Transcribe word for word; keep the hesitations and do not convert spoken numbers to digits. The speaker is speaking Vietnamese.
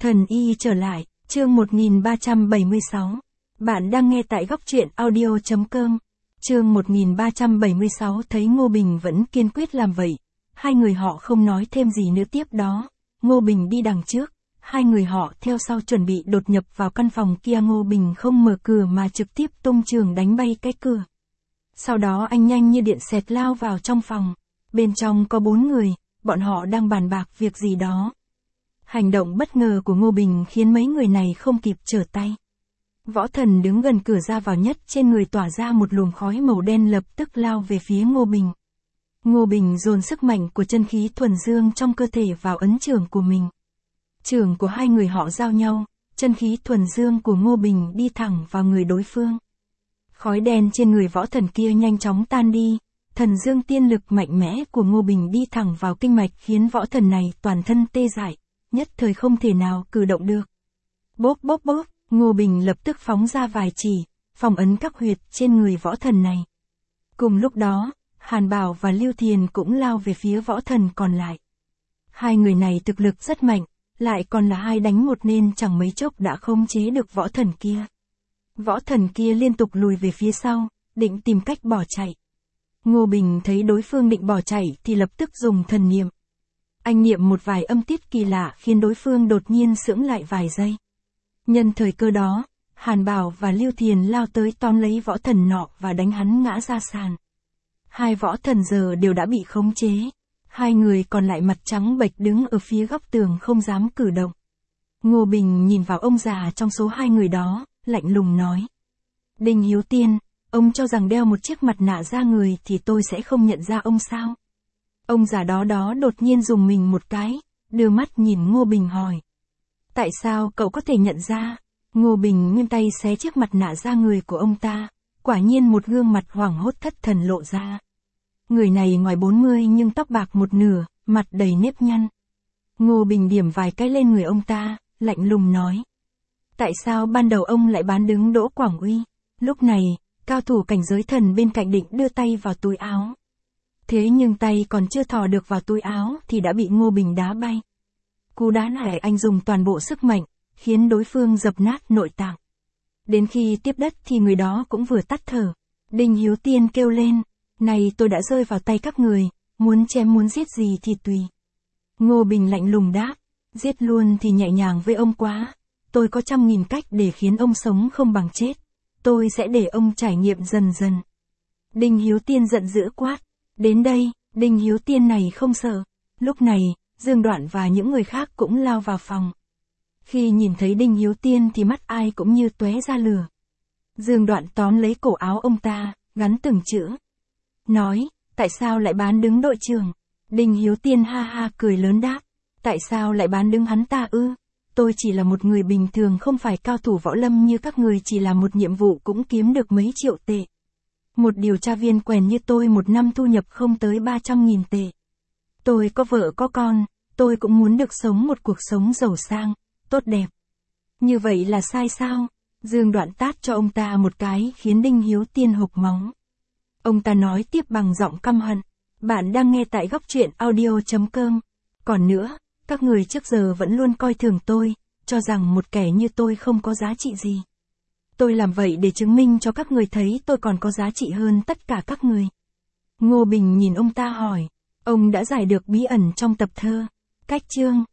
Thần y trở lại, chương một nghìn ba trăm bảy mươi sáu. Bạn đang nghe tại góc truyện audio chấm com. Chương một nghìn ba trăm bảy mươi sáu thấy Ngô Bình vẫn kiên quyết làm vậy. Hai người họ không nói thêm gì nữa tiếp đó. Ngô Bình đi đằng trước, hai người họ theo sau chuẩn bị đột nhập vào căn phòng kia. Ngô Bình không mở cửa mà trực tiếp tung trường đánh bay cái cửa. Sau đó anh nhanh như điện xẹt lao vào trong phòng. Bên trong có bốn người, bọn họ đang bàn bạc việc gì đó. Hành động bất ngờ của Ngô Bình khiến mấy người này không kịp trở tay. Võ Thần đứng gần cửa ra vào nhất, trên người tỏa ra một luồng khói màu đen, lập tức lao về phía Ngô Bình. Ngô Bình dồn sức mạnh của chân khí thuần dương trong cơ thể vào ấn chưởng của mình. Chưởng của hai người họ giao nhau, chân khí thuần dương của Ngô Bình đi thẳng vào người đối phương. Khói đen trên người Võ Thần kia nhanh chóng tan đi, thần dương tiên lực mạnh mẽ của Ngô Bình đi thẳng vào kinh mạch khiến Võ Thần này toàn thân tê dại, nhất thời không thể nào cử động được. Bốp bốp bốp, Ngô Bình lập tức phóng ra vài chỉ, phong ấn các huyệt trên người Võ Thần này. Cùng lúc đó, Hàn Bảo và Lưu Thiền cũng lao về phía Võ Thần còn lại. Hai người này thực lực rất mạnh, lại còn là hai đánh một nên chẳng mấy chốc đã khống chế được Võ Thần kia. Võ Thần kia liên tục lùi về phía sau, định tìm cách bỏ chạy. Ngô Bình thấy đối phương định bỏ chạy thì lập tức dùng thần niệm. Anh niệm một vài âm tiết kỳ lạ khiến đối phương đột nhiên sững lại vài giây. Nhân thời cơ đó, Hàn Bảo và Lưu Thiền lao tới tóm lấy Võ Thần nọ và đánh hắn ngã ra sàn. Hai Võ Thần giờ đều đã bị khống chế. Hai người còn lại mặt trắng bệch đứng ở phía góc tường không dám cử động. Ngô Bình nhìn vào ông già trong số hai người đó, lạnh lùng nói. Đinh Hiếu Tiên, ông cho rằng đeo một chiếc mặt nạ da người thì tôi sẽ không nhận ra ông sao? Ông già đó đó đột nhiên dùng mình một cái, đưa mắt nhìn Ngô Bình hỏi. Tại sao cậu có thể nhận ra? Ngô Bình nghiêm tay xé chiếc mặt nạ da người của ông ta, quả nhiên một gương mặt hoảng hốt thất thần lộ ra. Người này ngoài bốn mươi nhưng tóc bạc một nửa, mặt đầy nếp nhăn. Ngô Bình điểm vài cái lên người ông ta, lạnh lùng nói. Tại sao ban đầu ông lại bán đứng Đỗ Quảng Uy? Lúc này, cao thủ cảnh giới thần bên cạnh định đưa tay vào túi áo. Thế nhưng tay còn chưa thò được vào túi áo thì đã bị Ngô Bình đá bay. Cú đá này anh dùng toàn bộ sức mạnh, khiến đối phương dập nát nội tạng. Đến khi tiếp đất thì người đó cũng vừa tắt thở. Đinh Hiếu Tiên kêu lên, này tôi đã rơi vào tay các người, muốn chém muốn giết gì thì tùy. Ngô Bình lạnh lùng đáp, giết luôn thì nhẹ nhàng với ông quá. Tôi có trăm nghìn cách để khiến ông sống không bằng chết. Tôi sẽ để ông trải nghiệm dần dần. Đinh Hiếu Tiên giận dữ quát. Đến đây, Đinh Hiếu Tiên này không sợ. Lúc này, Dương Đoạn và những người khác cũng lao vào phòng. Khi nhìn thấy Đinh Hiếu Tiên thì mắt ai cũng như tóe ra lửa. Dương Đoạn tóm lấy cổ áo ông ta, gắn từng chữ. Nói, tại sao lại bán đứng đội trưởng? Đinh Hiếu Tiên ha ha cười lớn đáp. Tại sao lại bán đứng hắn ta ư? Tôi chỉ là một người bình thường, không phải cao thủ võ lâm như các người, chỉ là một nhiệm vụ cũng kiếm được mấy triệu tệ. Một điều tra viên quèn như tôi một năm thu nhập không tới ba trăm nghìn tệ. Tôi có vợ có con, tôi cũng muốn được sống một cuộc sống giàu sang, tốt đẹp. Như vậy là sai sao? Dương Đoạn tát cho ông ta một cái khiến Đinh Hiếu Tiên hộc máu. Ông ta nói tiếp bằng giọng căm hận. Bạn đang nghe tại góc truyện audio chấm com. Còn nữa, các người trước giờ vẫn luôn coi thường tôi, cho rằng một kẻ như tôi không có giá trị gì. Tôi làm vậy để chứng minh cho các người thấy tôi còn có giá trị hơn tất cả các người. Ngô Bình nhìn ông ta hỏi, ông đã giải được bí ẩn trong tập thơ Cách Chương,